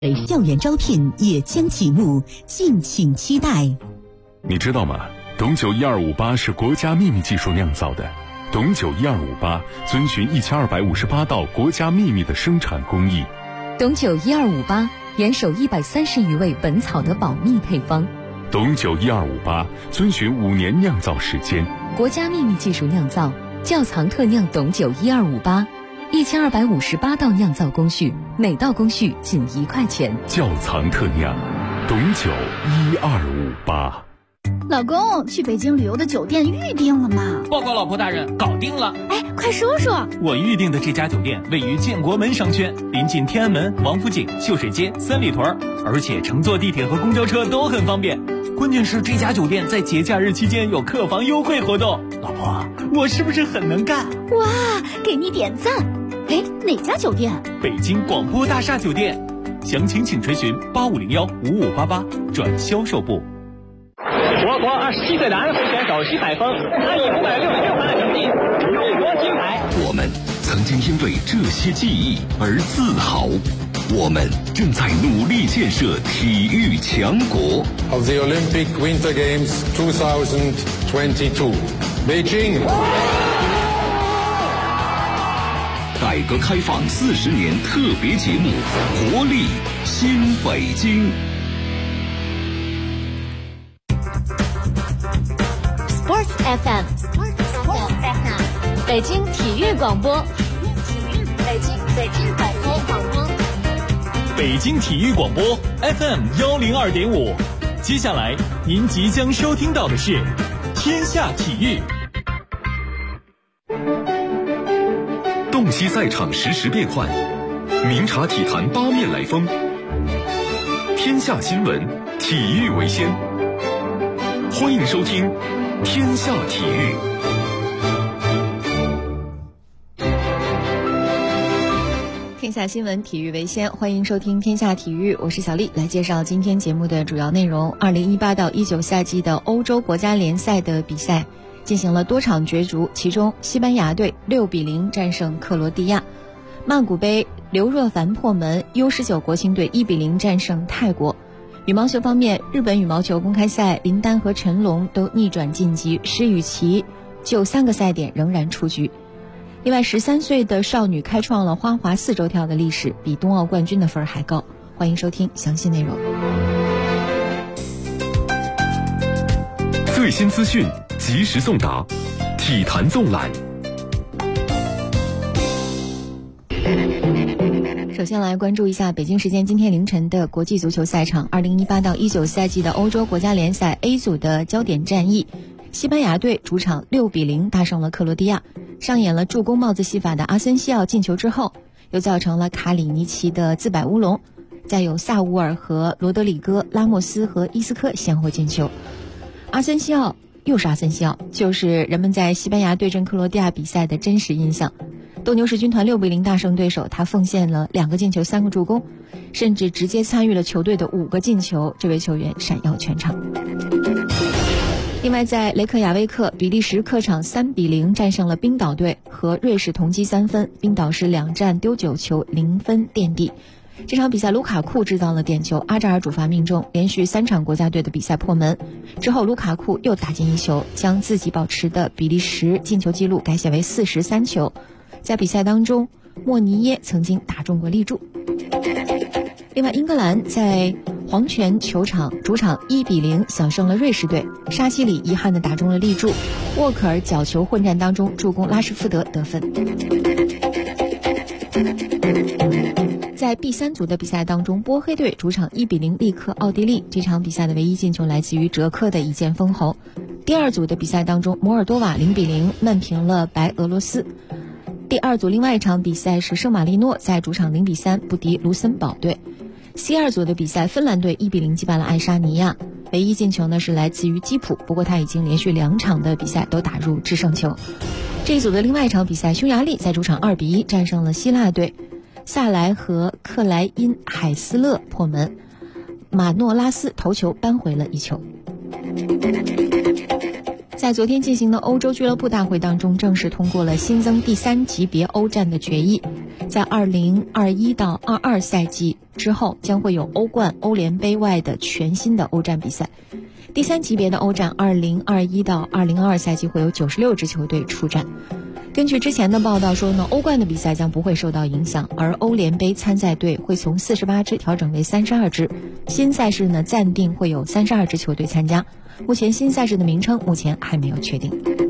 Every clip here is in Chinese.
校园招聘也将启幕，敬请期待。 你知道吗？董酒1258是国家秘密技术酿造的。董酒1258遵循1258道国家秘密的生产工艺。 董酒1258严守130余味本草的保密配方。 董酒1258遵循5年酿造时间， 国家秘密技术酿造，窖藏特酿董酒1258，1258道酿造工序，每道工序仅1块钱。 窖藏特酿，董酒1258。 老公，去北京旅游的酒店预定了吗？ 报告老婆大人，搞定了。 哎，快说说。 我预定的这家酒店位于建国门商圈，临近天安门、王府井、秀水街、三里屯，而且乘坐地铁和公交车都很方便。关键是这家酒店在节假日期间有客房优惠活动。老婆，我是不是很能干？ 哇，给你点赞。哎，哪家酒店？ 北京广播大厦酒店。详情请垂询8501-5588转销售部。 我国27岁男会选手徐海峰，他以566分的成绩勇夺金牌。 我们曾经因为这些记忆而自豪，我们正在努力建设体育强国。 Of the Olympic Winter Games 2022, Beijing。 改革开放40年特别节目，活力新北京。 Sports FM， 北京体育广播，北京广播， 北京体育广播 FM102.5。接下来您即将收听到的是《天下体育》。 洞悉赛场实时变幻，明察体坛八面来风。天下新闻，体育为先。欢迎收听天下体育。 天下新闻，体育为先，欢迎收听天下体育，我是小丽，来介绍今天节目的主要内容。2018到19赛季的欧洲国家联赛的比赛进行了多场角逐，其中西班牙队6-0战胜克罗地亚，曼谷杯刘若凡破门， U19 国青队1-0战胜泰国。羽毛球方面，日本羽毛球公开赛林丹和陈龙都逆转晋级，施雨琦就3个赛点仍然出局。另外13岁的少女开创了花滑4周跳的历史，比冬奥冠军的分还高。欢迎收听详细内容。 最新资讯及时送达，体坛纵览。 首先来关注一下北京时间今天凌晨的国际足球赛场。2018到19赛季的欧洲国家联赛 A 组的焦点战役，西班牙队主场6-0大胜了克罗地亚，上演了助攻帽子戏法的阿森西奥进球之后，又造成了卡里尼奇的自摆乌龙，再有萨乌尔和罗德里戈、拉莫斯和伊斯科先后进球。阿森西奥又是阿森西奥，就是人们在西班牙对阵克罗地亚比赛的真实印象。斗牛士军团6-0大胜对手，他奉献了2个进球3个助攻，甚至直接参与了球队的5个进球，这位球员闪耀全场。另外在雷克雅未克，比利时客场3-0战胜了冰岛队，和瑞士同积3分，冰岛是2战丢9球0分垫底。这场比赛卢卡库制造了点球，阿扎尔主罚命中，连续3场国家队的比赛破门。之后卢卡库又打进1球，将自己保持的比利时进球纪录改写为43球。在比赛当中，莫尼耶曾经打中过立柱。另外英格兰在黄泉球场主场1-0小胜了瑞士队，沙奇里遗憾地打中了立柱，沃克尔角球混战当中助攻拉什福德得分。在 B3 组的比赛当中，波黑队主场1-0力克奥地利，这场比赛的唯一进球来自于哲科的一剑封喉。第2组的比赛当中，摩尔多瓦0-0闷平了白俄罗斯。第2组另外一场比赛是圣马力诺在主场0-3不敌卢森堡队。C2 组的比赛，芬兰队1-0击败了爱沙尼亚，唯一进球呢是来自于基普，不过他已经连续2场的比赛都打入制胜球。这一组的另外一场比赛，匈牙利在主场2-1战胜了希腊队，萨莱和克莱因海斯勒破门，马诺拉斯头球扳回了1球。 在昨天进行的欧洲俱乐部大会当中，正式通过了新增第3级别欧战的决议。在2021到22赛季之后，将会有欧冠、欧联杯外的全新的欧战比赛。第3级别的欧战2021到2022赛季会有96支球队出战。根据之前的报道说呢，欧冠的比赛将不会受到影响，而欧联杯参赛队会从48支调整为32支。新赛事呢，暂定会有32支球队参加。目前新赛事的名称目前还没有确定。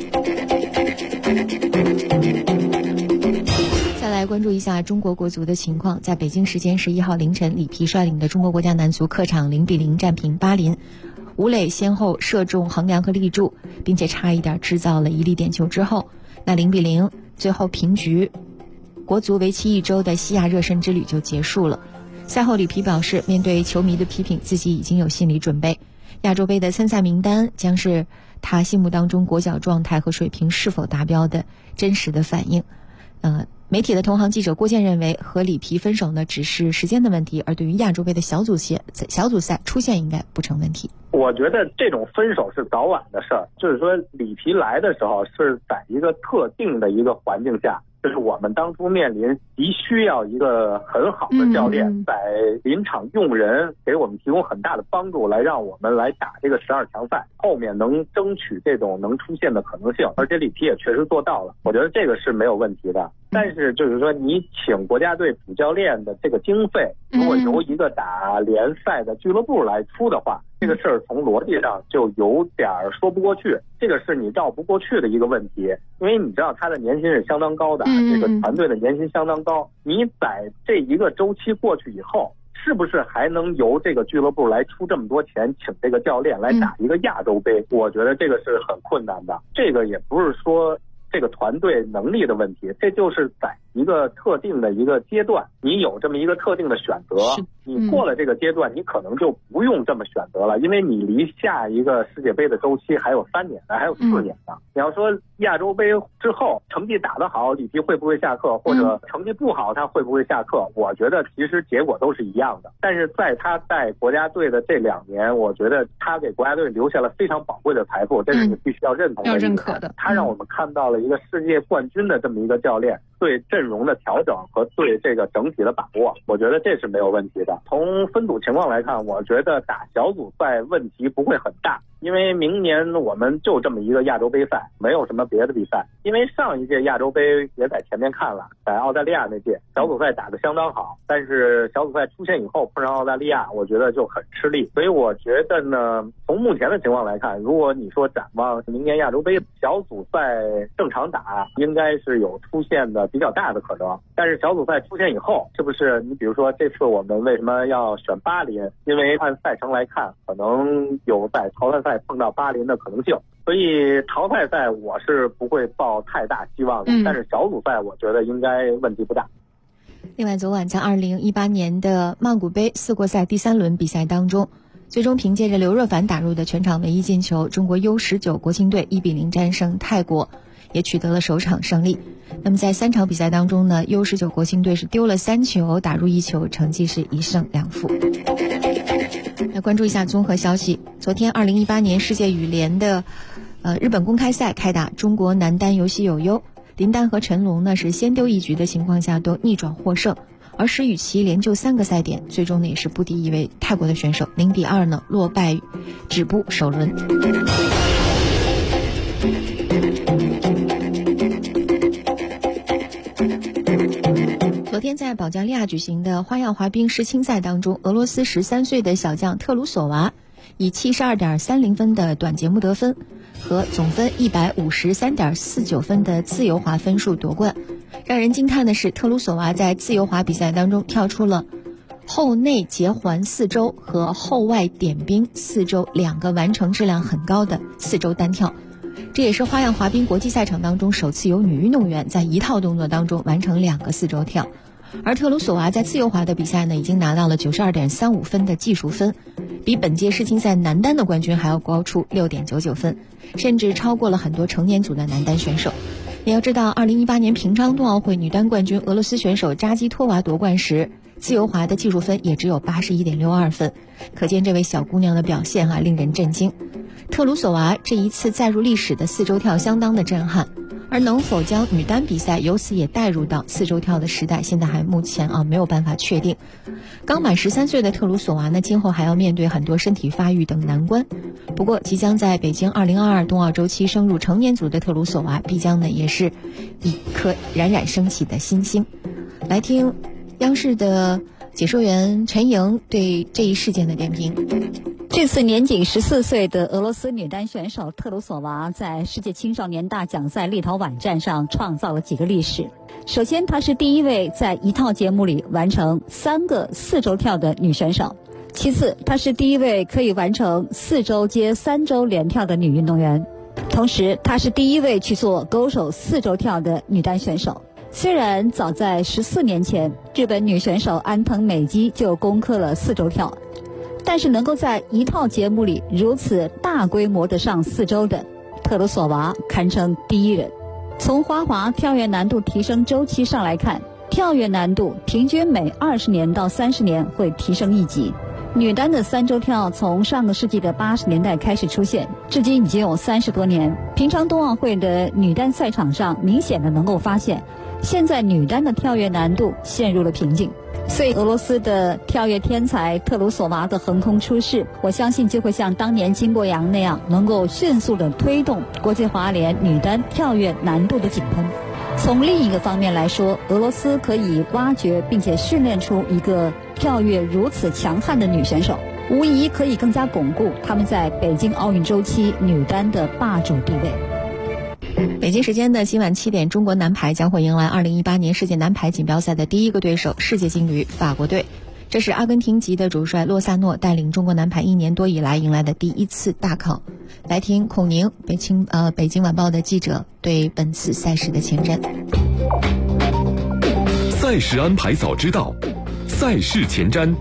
再来关注一下中国国足的情况，在北京时间11号凌晨，里皮率领的中国国家男足客场0-0战平巴林。吴磊先后射中横梁和立柱，并且差一点制造了一粒点球之后，那0-0最后平局，国足为期1周的西亚热身之旅就结束了。赛后里皮表示，面对球迷的批评，自己已经有心理准备。亚洲杯的参赛名单将是他心目当中国脚状态和水平是否达标的真实的反应。媒体的同行记者郭健认为，和里皮分手呢只是时间的问题，而对于亚洲杯的小组赛出现应该不成问题。 我觉得这种分手是早晚的事儿，就是说里皮来的时候是在一个特定的一个环境下，就是我们当初面临急需要一个很好的教练在临场用人，给我们提供很大的帮助，来让我们来打这个12强赛，后面能争取这种能出现的可能性，而且里皮也确实做到了，我觉得这个是没有问题的。但是就是说你请国家队主教练的这个经费，如果由一个打联赛的俱乐部来出的话，这个事儿从逻辑上就有点说不过去，这个是你绕不过去的一个问题。因为你知道他的年薪是相当高的，这个团队的年薪相当高，你在这一个周期过去以后，是不是还能由这个俱乐部来出这么多钱请这个教练来打一个亚洲杯？我觉得这个是很困难的。这个也不是说这个团队能力的问题，这就是在一个特定的一个阶段，你有这么一个特定的选择，你过了这个阶段，你可能就不用这么选择了，因为你离下一个世界杯的周期还有3年呢，还有4年呢。你要说亚洲杯之后成绩打得好，里皮会不会下课，或者成绩不好他会不会下课，我觉得其实结果都是一样的。但是在他带国家队的这2年，我觉得他给国家队留下了非常宝贵的财富，这是你必须要认同的， 要认可的。 他让我们看到了一个世界冠军的这么一个教练对阵容的调整和对这个整体的把握，我觉得这是没有问题的。从分组情况来看，我觉得打小组赛问题不会很大，因为明年我们就这么一个亚洲杯赛，没有什么别的比赛。因为上一届亚洲杯也在前面看了，在澳大利亚那届小组赛打得相当好，但是小组赛出现以后碰上澳大利亚，我觉得就很吃力。所以我觉得呢，从目前的情况来看，如果你说展望明年亚洲杯小组赛正常打，应该是有出现的比较大的可能。但是小组赛出现以后，是不是你比如说这次我们为什么要选巴林？因为按赛程来看，可能有在淘汰赛碰到巴林的可能性，所以淘汰赛我是不会抱太大希望的，但是小组赛我觉得应该问题不大。 另外，昨晚在2018年的曼谷杯4国赛第3轮比赛当中，最终凭借着刘若凡打入的全场唯一进球，中国 U19 国青队1-0战胜泰国，也取得了首场胜利。那么在3场比赛当中呢， U19 国青队是丢了3球，打入1球，成绩是1胜2负。来关注一下综合消息，昨天2018年世界羽联的日本公开赛开打，中国男单有喜有忧，林丹和陈龙呢是先丢一局的情况下都逆转获胜，而石宇奇连救3个赛点，最终呢也是不敌一位泰国的选手0-2呢落败止步首轮。昨天在保加利亚举行的花样滑冰世青赛当中，俄罗斯13岁的小将特鲁索娃以 72.30 分的短节目得分和总分 153.49 分的自由滑分数夺冠。让人惊叹的是，特鲁索娃在自由滑比赛当中跳出了后内结环4周和后外点冰4周2个完成质量很高的4周单跳，这也是花样滑冰国际赛场当中首次有女运动员在一套动作当中完成2个4周跳。而特鲁索娃在自由滑的比赛呢，已经拿到了 92.35 分的技术分，比本届世青赛男单的冠军还要高出 6.99 分，甚至超过了很多成年组的男单选手。也要知道2018年平昌冬奥会女单冠军俄罗斯选手扎基托娃夺冠时，自由滑的技术分也只有 81.62 分，可见这位小姑娘的表现令人震惊。 特鲁索娃这一次载入历史的4周跳相当的震撼，而能否将女单比赛由此也带入到4周跳的时代，现在目前没有办法确定。刚满13岁的特鲁索娃呢，今后还要面对很多身体发育等难关。不过，即将在北京2022冬奥周期升入成年组的特鲁索娃，必将呢也是一颗冉冉升起的新星。来听央视的解说员陈莹对这一事件的点评。 这次年仅14岁的俄罗斯女单选手特鲁索娃在世界青少年大奖赛立陶宛站上创造了几个历史。首先，她是第一位在一套节目里完成3个4周跳的女选手。其次，她是第一位可以完成4周接3周连跳的女运动员。同时，她是第一位去做勾手4周跳的女单选手。虽然早在14年前，日本女选手安藤美姬就攻克了4周跳，但是能够在一套节目里如此大规模的上4周的特鲁索娃堪称第一人。从花滑跳跃难度提升周期上来看，跳跃难度平均每20年到30年会提升1级。女单的3周跳从上个世纪的80年代开始出现，至今已经有30多年。平昌冬奥会的女单赛场上明显的能够发现，现在女单的跳跃难度陷入了瓶颈。所以俄罗斯的跳跃天才特鲁索娃的横空出世，我相信就会像当年金博洋那样，能够迅速的推动国际滑联女单跳跃难度的井喷。从另一个方面来说，俄罗斯可以挖掘并且训练出一个跳跃如此强悍的女选手，无疑可以更加巩固他们在北京奥运周期女单的霸主地位。 北京时间的今晚7点，中国男排将会迎来2018年世界男排锦标赛的第一个对手——世界劲旅法国队。这是阿根廷籍的主帅洛萨诺带领中国男排1年多以来迎来的第一次大考。来听孔宁，北京晚报的记者对本次赛事的前瞻。 赛事安排早知道，赛事前瞻。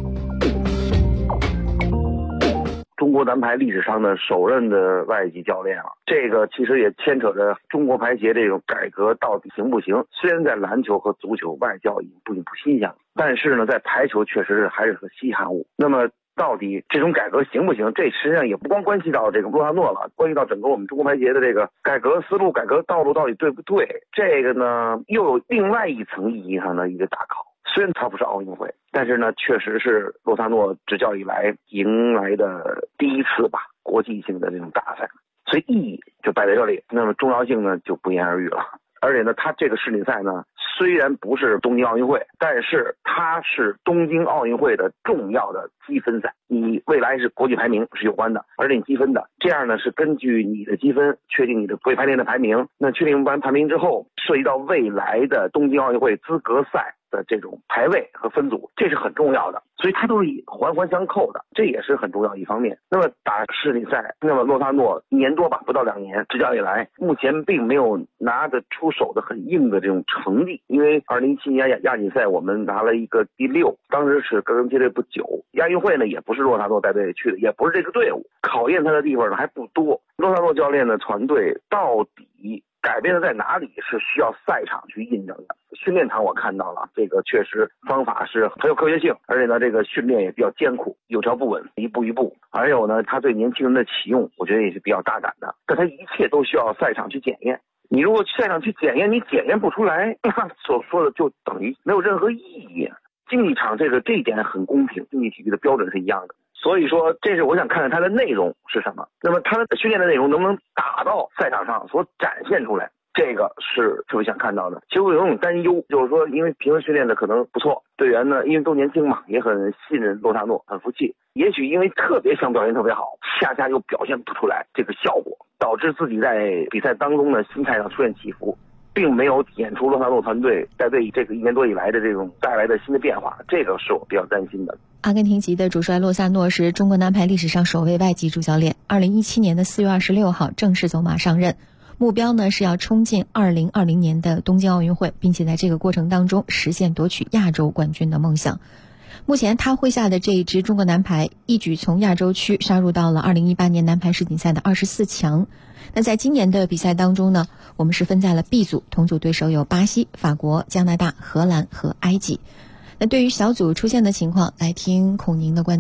中国男排历史上的首任的外籍教练了，这个其实也牵扯着中国排协这种改革到底行不行。虽然在篮球和足球外教已经不新鲜了，但是呢，在排球确实还是个稀罕物。那么到底这种改革行不行？这实际上也不光关系到这个洛萨诺了，关系到整个我们中国排协的这个改革思路、改革道路到底对不对？这个呢，又有另外一层意义上的一个大考。虽然它不是奥运会，但是呢，确实是洛萨诺执教以来迎来的第一次吧，国际性的这种大赛，所以意义就摆在这里，那么重要性呢就不言而喻了。而且呢，它这个世锦赛呢，虽然不是东京奥运会，但是它是东京奥运会的重要的积分赛。你未来是国际排名是有关的，而且你积分的，这样呢是根据你的积分确定你的国际排联的排名。那确定完排名之后，涉及到未来的东京奥运会资格赛的这种排位和分组，这是很重要的，所以它都是环环相扣的，这也是很重要一方面。那么打世锦赛，那么洛萨诺1年多吧，不到2年执教以来，目前并没有拿得出手的很硬的这种成绩。因为2017年亚锦赛我们拿了一个第6，当时是刚刚接队不久。亚运会呢也不是洛萨诺带队去的，也不是这个队伍，考验他的地方呢还不多。洛萨诺教练的团队到底改变的在哪里，是需要赛场去印证的。训练场我看到了，这个确实方法是很有科学性，而且呢，这个训练也比较艰苦，有条不紊，一步一步。还有呢，他对年轻人的启用，我觉得也是比较大胆的。但他一切都需要赛场去检验。你如果赛场去检验，你检验不出来，那所说的就等于没有任何意义。竞技场这一点很公平，竞技体育的标准是一样的。所以说，这是我想看看它的内容是什么。那么它的训练的内容能不能打到赛场上所展现出来，这个是特别想看到的。其实我有种担忧，就是说，因为平时训练的可能不错，队员呢因为都年轻嘛，也很信任洛萨诺，很服气。也许因为特别想表现特别好，恰恰又表现不出来这个效果，导致自己在比赛当中呢心态上出现起伏，并没有体现出洛萨诺团队带队这个1年多以来的这种带来的新的变化，这个是我比较担心的。 阿根廷籍的主帅洛萨诺是中国男排历史上首位外籍主教练，2017年的4月26号正式走马上任，目标呢是要冲进2020年的东京奥运会，并且在这个过程当中实现夺取亚洲冠军的梦想。目前他麾下的这一支中国男排一举从亚洲区杀入到了2018年男排世锦赛的24强。那在今年的比赛当中呢，我们是分在了 B 组，同组对手有巴西、法国、加拿大、荷兰和埃及。那对于小组出现的情况，来听孔宁的观点。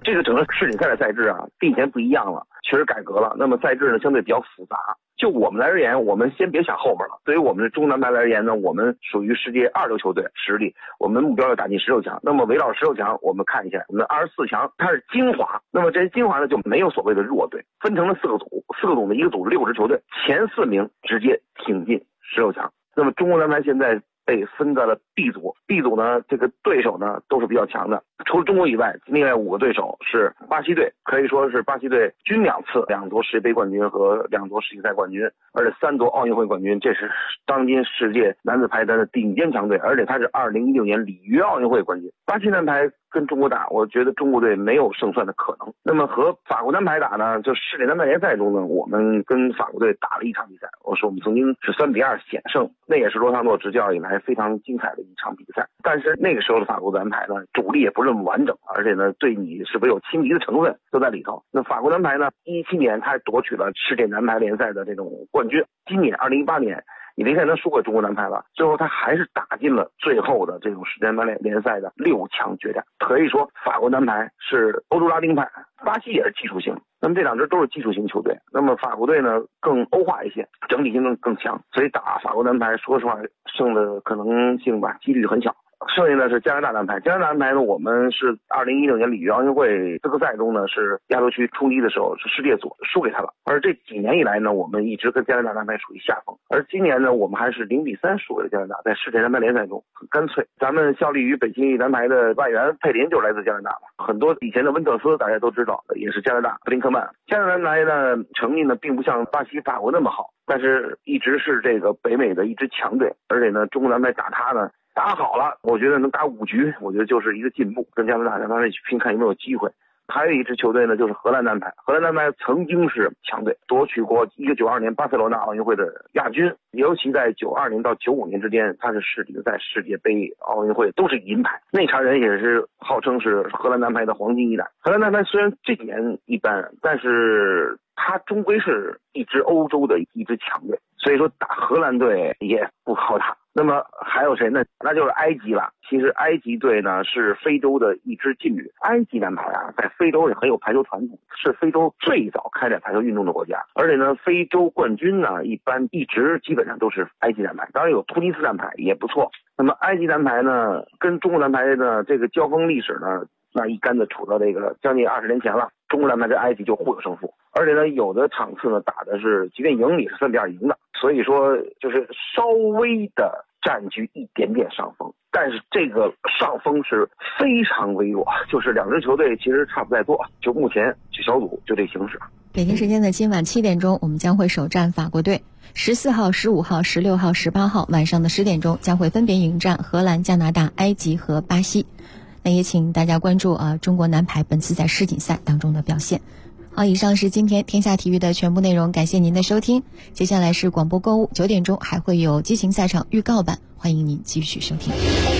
这个整个世锦赛的赛制啊，跟以前不一样了，确实改革了。那么赛制呢，相对比较复杂。就我们来而言，我们先别想后面了。对于我们的中国男排来而言呢，我们属于世界2流球队实力，我们目标要打进16强。那么围绕16强，我们看一下我们的24强，它是精华。那么这些精华呢，就没有所谓的弱队，分成了4个组，4个组呢，一个组6支球队，前4名直接挺进16强。那么中国男排现在被分在了 B 组 ，B 组呢，这个对手呢都是比较强的，除了中国以外，另外5个对手是巴西队，可以说是巴西队均2次2夺世界杯冠军和2夺世锦赛冠军，而且3夺奥运会冠军，这是当今世界男子排坛的顶尖强队，而且他是2016年里约奥运会冠军。巴西男排跟中国打，我觉得中国队没有胜算的可能。那么和法国男排打呢，就世界男排联赛中呢，我们跟法国队打了一场比赛，我们曾经是3-2险胜，那也是罗萨诺执教以来非常精彩的一场比赛。但是那个时候的法国男排呢，主力也不是那么完整，而且呢，对你是不是有亲敌的成分都在里头。那法国男排呢，17年他夺取了世界男排联赛的这种冠军，今年2018年。你联赛能输给中国男排了，最后他还是打进了最后的这种世界男排联赛的6强决战。可以说法国男排是欧洲拉丁派，巴西也是技术型，那么这2支都是技术型球队，那么法国队呢更欧化一些，整体性更强，所以打法国男排说实话胜的可能性吧，几率很小。剩下的是加拿大男排，加拿大男排呢，我们是2016年里约奥运会资格赛中呢，是亚洲区冲击的时候是世界组输给他了，而这几年以来呢，我们一直跟加拿大男排处于下风，而今年呢，我们还是0-3输给了加拿大，在世界男排联赛中很干脆。咱们效力于北京男排的外援佩林就是来自加拿大嘛，很多以前的温特斯大家都知道，也是加拿大布林克曼。加拿大男排呢成绩呢并不像巴西、法国那么好，但是一直是这个北美的一支强队，而且呢，中国男排打他呢。打好了，我觉得能打5局，我觉得就是一个进步，跟加拿大让他们去拼看有没有机会。还有一支球队呢，就是荷兰男排。荷兰男排曾经是强队，夺取过1992年巴塞罗那奥运会的亚军，尤其在92年到95年之间，他是世锦赛、世界杯、奥运会都是银牌。那场人也是号称是荷兰男排的黄金一代。荷兰男排虽然这几年一般，但是他终归是一支欧洲的一支强队，所以说打荷兰队也不好打。那么还有谁呢？那就是埃及了。其实埃及队呢是非洲的一支劲旅，埃及男排啊在非洲也很有排球传统，是非洲最早开展排球运动的国家。而且呢，非洲冠军呢一直基本上都是埃及男排，当然有突尼斯男排也不错。那么埃及男排呢跟中国男排的这个交锋历史呢，那一竿子杵到这个将近20年前了。中国男排跟埃及就互有胜负，而且呢，有的场次呢打的是即便赢也是3-2赢的，所以说就是稍微的占据一点点上风，但是这个上风是非常微弱，就是2支球队其实差不太多，就目前小组就这形势。 北京时间的今晚7点钟，我们将会首战法国队，14号、15号、16号、18号晚上的10点钟将会分别迎战荷兰、加拿大、埃及和巴西。那也请大家关注中国男排本次在世锦赛当中的表现。好，以上是今天天下体育的全部内容，感谢您的收听。接下来是广播购物，9点钟还会有激情赛场预告版，欢迎您继续收听。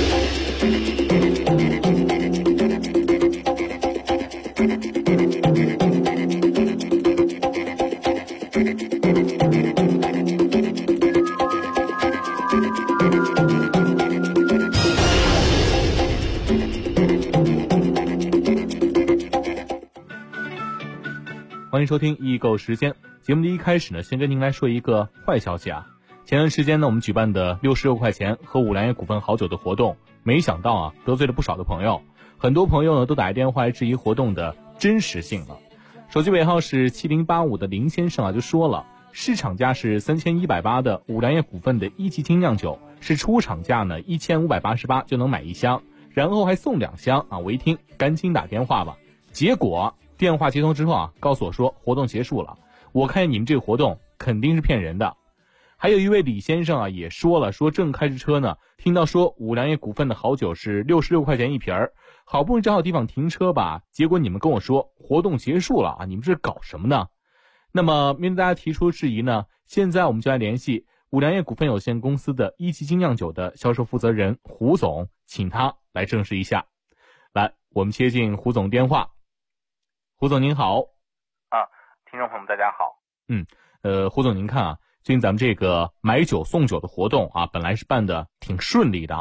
欢迎收听易购时间。节目的一开始呢，先跟您来说一个坏消息啊。前段时间呢，我们举办的66块钱喝五粮液股份好酒的活动，没想到得罪了不少的朋友。很多朋友呢都打电话来质疑活动的真实性了。手机尾号是7085的林先生就说了，市场价是3180的五粮液股份的1级精酿酒，是出厂价呢1588就能买1箱，然后还送2箱我一听赶紧打电话吧。结果电话接通之后告诉我说活动结束了，我看你们这个活动肯定是骗人的。还有一位李先生也说了，说正开着车呢，听到说五粮液股份的好酒是66块钱一瓶，好不容易找好地方停车吧，结果你们跟我说活动结束了你们这搞什么呢？那么面对大家提出质疑呢，现在我们就来联系五粮液股份有限公司的1级精酿酒的销售负责人胡总，请他来证实一下。来，我们接进胡总电话。胡总您好。 听众朋友们大家好。 胡总您看最近咱们这个买酒送酒的活动本来是办的挺顺利的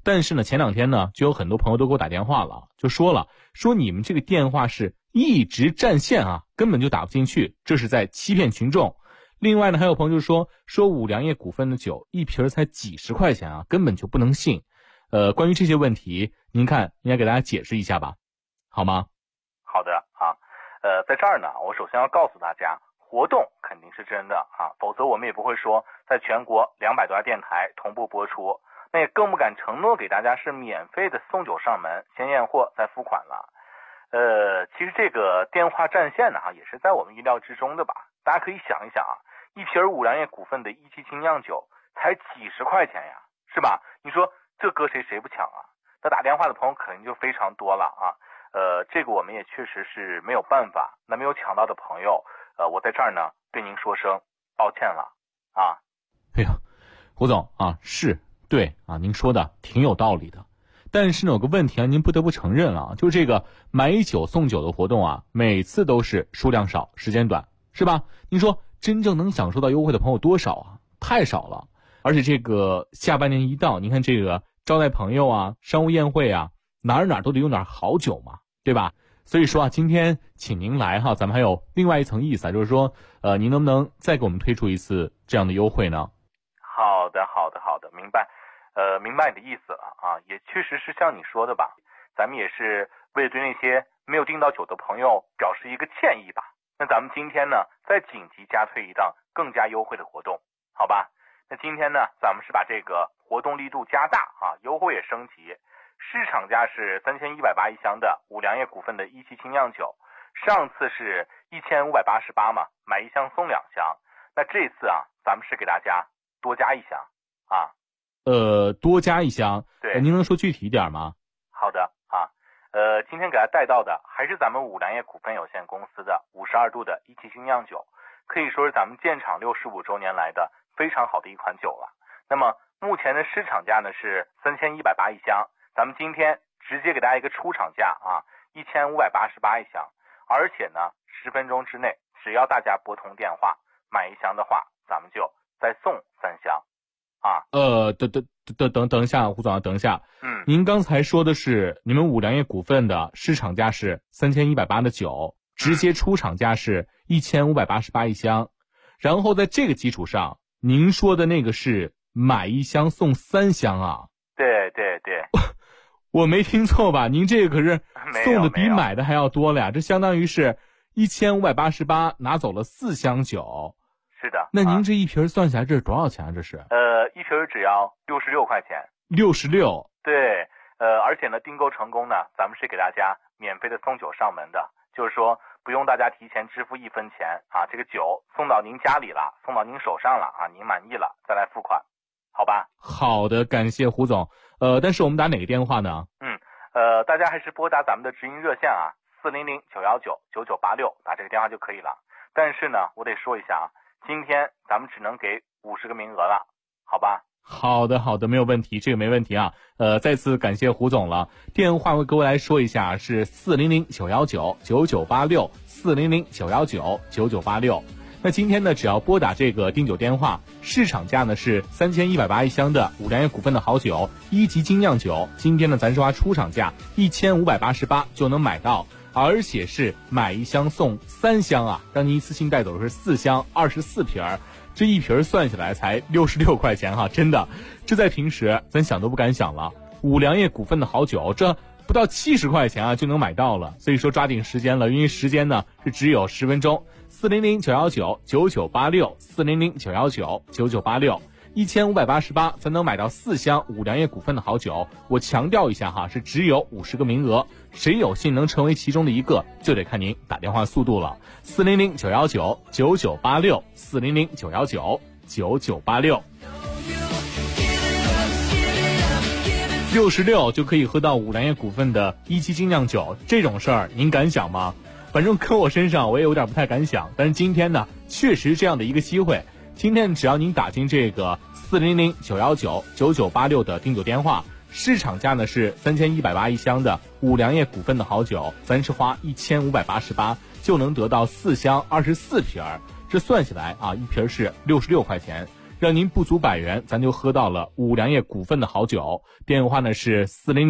但是呢，前2天呢，就有很多朋友都给我打电话了，就说你们这个电话是一直占线啊，根本就打不进去，这是在欺骗群众。另外呢，还有朋友就说五粮液股份的酒一瓶才几十块钱啊，根本就不能信。关于这些问题，您看应该给大家解释一下吧，好吗？ 好的啊，在这儿呢，我首先要告诉大家，活动肯定是真的啊，否则我们也不会说在全国200多家电台同步播出，那也更不敢承诺给大家是免费的送酒上门，先验货再付款了。其实这个电话占线呢，也是在我们意料之中的吧。大家可以想一想啊，一瓶五粮液股份的一期精酿酒才几十块钱呀，是吧？你说这搁谁不抢啊？那打电话的朋友肯定就非常多了啊。这个我们也确实是没有办法。那没有抢到的朋友，我在这儿呢对您说声抱歉了啊。 哎呀，胡总啊，是对啊，您说的挺有道理的。但是呢，有个问题啊，您不得不承认啊，就是这个买酒送酒的活动啊，每次都是数量少，时间短，是吧？您说真正能享受到优惠的朋友多少啊？太少了。而且这个下半年一到，您看这个招待朋友啊，商务宴会啊，哪儿都得用点好酒嘛，对吧？所以说啊，今天请您来哈，咱们还有另外一层意思啊，就是说，您能不能再给我们推出一次这样的优惠呢？ 好的，明白。明白你的意思了啊，也确实是像你说的吧，咱们也是为了对那些没有订到酒的朋友表示一个歉意吧。那咱们今天呢，再紧急加推一档更加优惠的活动，好吧？那今天呢，咱们是把这个活动力度加大啊，优惠也升级。市场价是3180一箱的五粮液股份的一期精酿酒，上次是1588嘛，买1箱送2箱。那这次啊，咱们是给大家多加1箱啊。 多加1箱， 对， 您能说具体一点吗？ 好的啊，今天给大家带到的还是咱们五粮液股份有限公司的52度的一期精酿酒，可以说是咱们建厂65周年来的非常好的一款酒了。那么目前的市场价呢是3180一箱，咱们今天直接给大家一个出厂价啊，1588一箱，而且呢10分钟之内，只要大家拨通电话买1箱的话，咱们就再送3箱。啊， 等一下，胡总，等一下。您刚才说的是你们五粮液股份的市场价是3180的酒，直接出厂价是1588一箱，然后在这个基础上，您说的那个是买1箱送3箱啊？ 对， 我没听错吧？您这个可是送的比买的还要多了呀，这相当于是1588拿走了4箱酒。 是的， 那您这一瓶算下来这是多少钱啊？这是一瓶只要66块钱。 66？ 对，而且呢，订购成功呢，咱们是给大家免费的送酒上门的，就是说不用大家提前支付1分钱啊，这个酒送到您家里了，送到您手上了啊，您满意了再来付款，好吧？ 好的，感谢胡总。但是我们打哪个电话呢？ 大家还是拨打咱们的直营热线啊，400-919-9986，打这个电话就可以了。但是呢，我得说一下啊。今天咱们只能给50个名额了，好吧？ 好的，没有问题，这个没问题啊。再次感谢胡总了。电话我各位来说一下，是400-919-9986 400-919-9986。那今天呢，只要拨打这个订酒电话，市场价呢是3180一箱的五粮液股份的好酒1级精酿酒，今天呢咱是花出厂价1588就能买到。而且是买1箱送3箱啊，让您一次性带走的是4箱24瓶，这一瓶算下来才66块钱哈，真的，这在平时咱想都不敢想了。五粮液股份的好酒，这不到70块钱啊就能买到了，所以说抓紧时间了，因为时间呢是只有10分钟。400-919-9986 400-919-9986。1588才能买到4箱五粮液股份的好酒，我强调一下哈，是只有50个名额，谁有幸能成为其中的一个，就得看您打电话速度了。400-919-9986 400-919-9986。66就可以喝到五粮液股份的1期精酿酒，这种事儿您敢想吗？反正搁我身上我也有点不太敢想，但是今天呢，确实这样的一个机会。今天只要您打进这个400-919-9986的订酒电话，市场价呢是3180一箱的五粮液股份的好酒，咱是花1588就能得到4箱24瓶，这算起来啊，一瓶是66块钱。 让您不足100元，咱就喝到了五粮液股份的好酒。电话呢是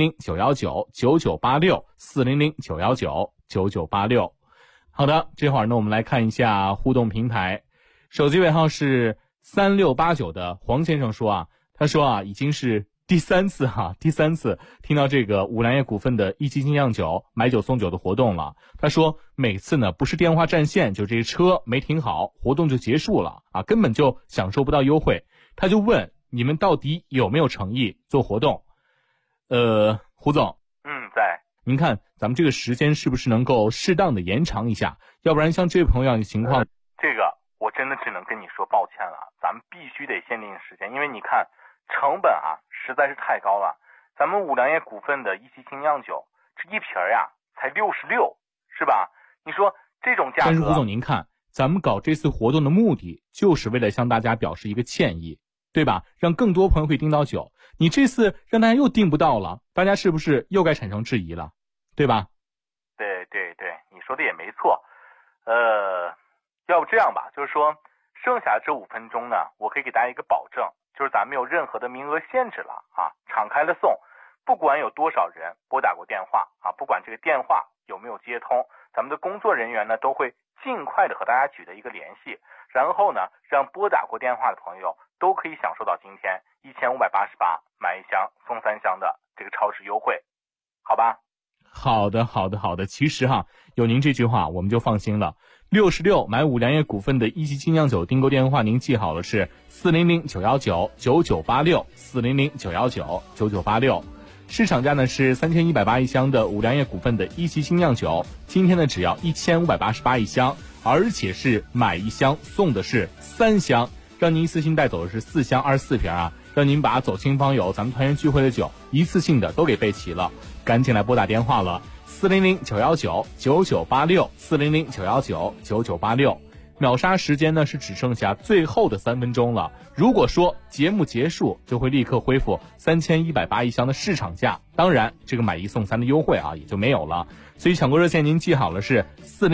400-919-9986，400-919-9986。好的，这会儿呢我们来看一下互动平台，手机尾号是3689的黄先生说啊，他说啊，已经是第三次听到这个五粮液股份的一期精酿酒买酒送酒的活动了。他说每次呢不是电话占线，就这车没停好，活动就结束了啊，根本就享受不到优惠。他就问你们到底有没有诚意做活动？胡总， 在。 您看咱们这个时间是不是能够适当的延长一下？要不然像这位朋友的情况， 这个我真的只能跟你说抱歉了，咱们必须得限定时间，因为你看成本啊实在是太高了。咱们五粮液股份的一期精酿酒，这一瓶呀才66，是吧？你说这种价格。 但是胡总您看，咱们搞这次活动的目的就是为了向大家表示一个歉意，对吧？让更多朋友可以订到酒。你这次让大家又订不到了，大家是不是又该产生质疑了，对吧？ 对，你说的也没错。要不这样吧，就是说剩下这5分钟呢，我可以给大家一个保证，就是咱没有任何的名额限制了啊，敞开了送，不管有多少人拨打过电话啊，不管这个电话有没有接通，咱们的工作人员呢都会尽快的和大家取得一个联系，然后呢让拨打过电话的朋友都可以享受到今天1588买1箱送3箱的这个超值优惠，好吧？ 好的。其实有您这句话我们就放心了。66买五粮液股份的一期精酿酒订购电话您记好了，是400-919-9986，400-919-9986。市场价呢是3180一箱的五粮液股份的一期精酿酒，今天呢只要1588一箱，而且是买1箱送的是3箱，让您一次性带走的是4箱24瓶啊，让您把走亲访友咱们团圆聚会的酒一次性的都给备齐了。赶紧来拨打电话了，400-919-9986，400-919-9986。秒杀时间呢是只剩下最后的3分钟了，如果说节目结束就会立刻恢复3180一箱的市场价，当然这个买1送3的优惠啊也就没有了。所以抢购热线您记好了，是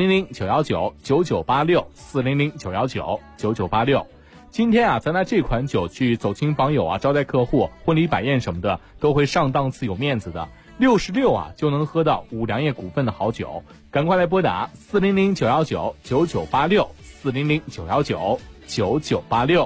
400-919-9986，400-919-9986。今天啊咱拿这款酒去走亲访友啊，招待客户，婚礼摆宴什么的都会上档次有面子的。66啊就能喝到五粮液股份的好酒，赶快来拨打400-919-9986，400-919-9986。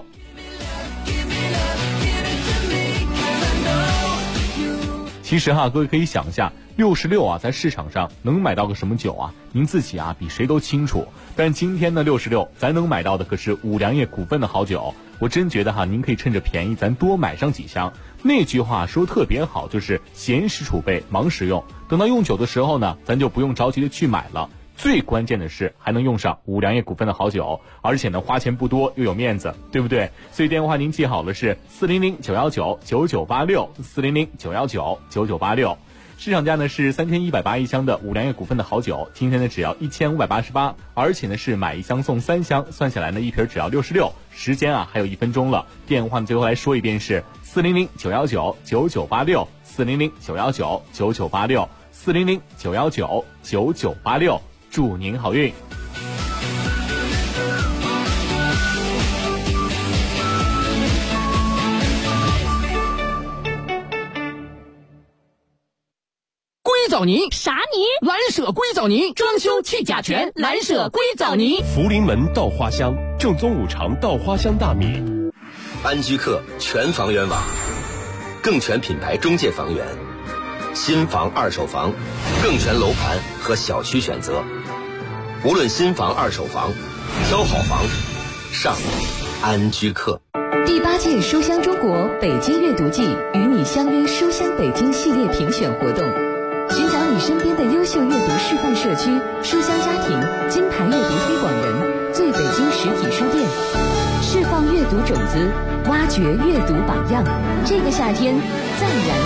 其实各位可以想一下，66啊在市场上能买到个什么酒啊？您自己比谁都清楚。但今天的66咱能买到的可是五粮液股份的好酒，我真觉得您可以趁着便宜咱多买上几箱。那句话说特别好，就是闲时储备忙时用，等到用酒的时候呢咱就不用着急的去买了。最关键的是还能用上五粮液股份的好酒，而且呢花钱不多又有面子，对不对？所以电话您记好了，是400-919-9986，400-919-9986。市场价呢是3180一箱的五粮液股份的好酒，今天呢只要1588，而且呢是买1箱送3箱，算下来呢一瓶只要66。时间还有1分钟了，电话呢最后来说一遍是400-919-9986，400-919-9986，400-919-9986，祝您好运。 硅藻泥啥泥？ 蓝舍硅藻泥，装修去甲醛，蓝舍硅藻泥。 福临门稻花香，正宗五常稻花香大米。 安居客全房源网，更全品牌中介房源，新房二手房，更全楼盘和小区选择。无论新房二手房，挑好房上安居客。 第8届书香中国北京阅读季与你相约书香北京系列评选活动，寻找你身边的优秀阅读示范社区、书香家庭、金牌阅读推广人、最北京实体书店，释放阅读种子，挖掘阅读榜样。这个夏天，暂然